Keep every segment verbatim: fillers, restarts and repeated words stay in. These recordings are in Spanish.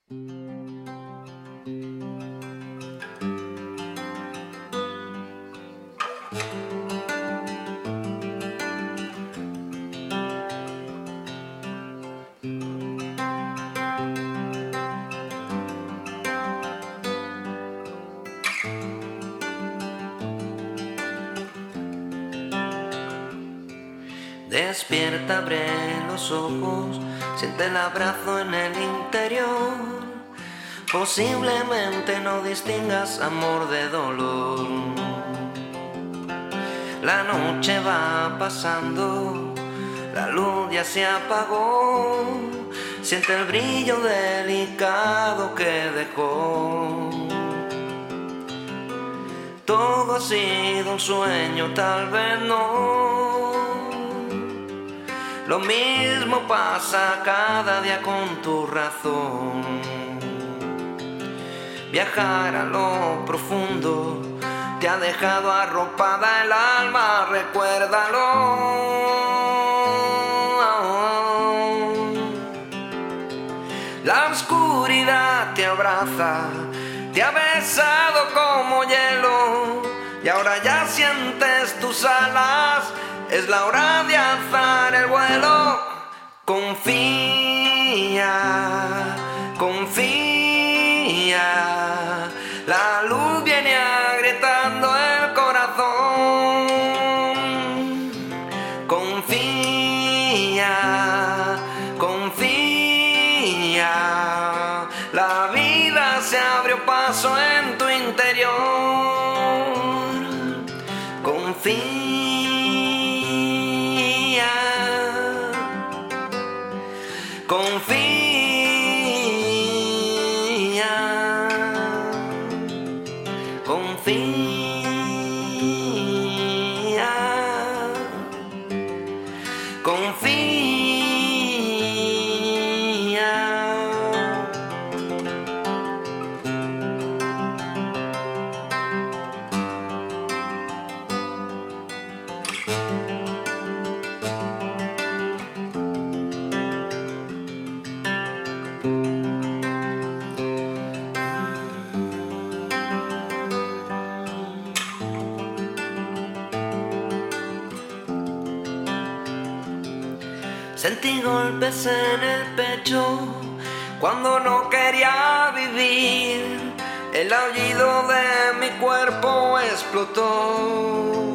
Despierta, abre los ojos, siente el abrazo en el interior. Posiblemente no distingas amor de dolor. La noche va pasando, la luz ya se apagó. Siente el brillo delicado que dejó. Todo ha sido un sueño, tal vez no. Lo mismo pasa cada día con tu razón. Viajar a lo profundo te ha dejado arropada el alma, recuérdalo. La oscuridad te abraza, te ha besado como hielo, y ahora ya sientes tus alas. Es la hora de alzar el vuelo. Confía, confía. La luz viene agrietando el corazón. Confía, confía. La vida se abrió paso en tu interior. Confía. Confía, confía, confía. Sentí golpes en el pecho cuando no quería vivir. El aullido de mi cuerpo explotó.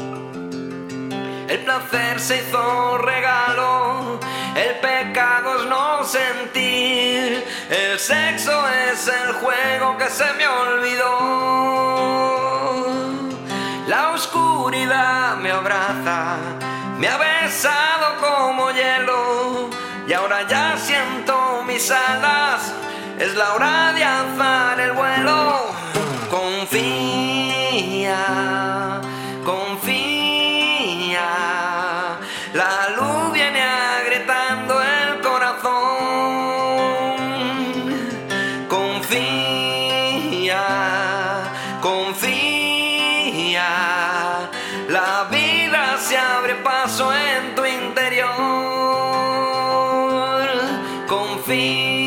El placer se hizo regalo, el pecado es no sentir. El sexo es el juego que se me olvidó. La oscuridad me abraza, me ha besado como hielo, y ahora ya siento mis alas. Es la hora de alzar el vuelo. Confía, confía. La luz viene agrietando el corazón. Confía, confía. La vida se abre paso en tu interior. Confía.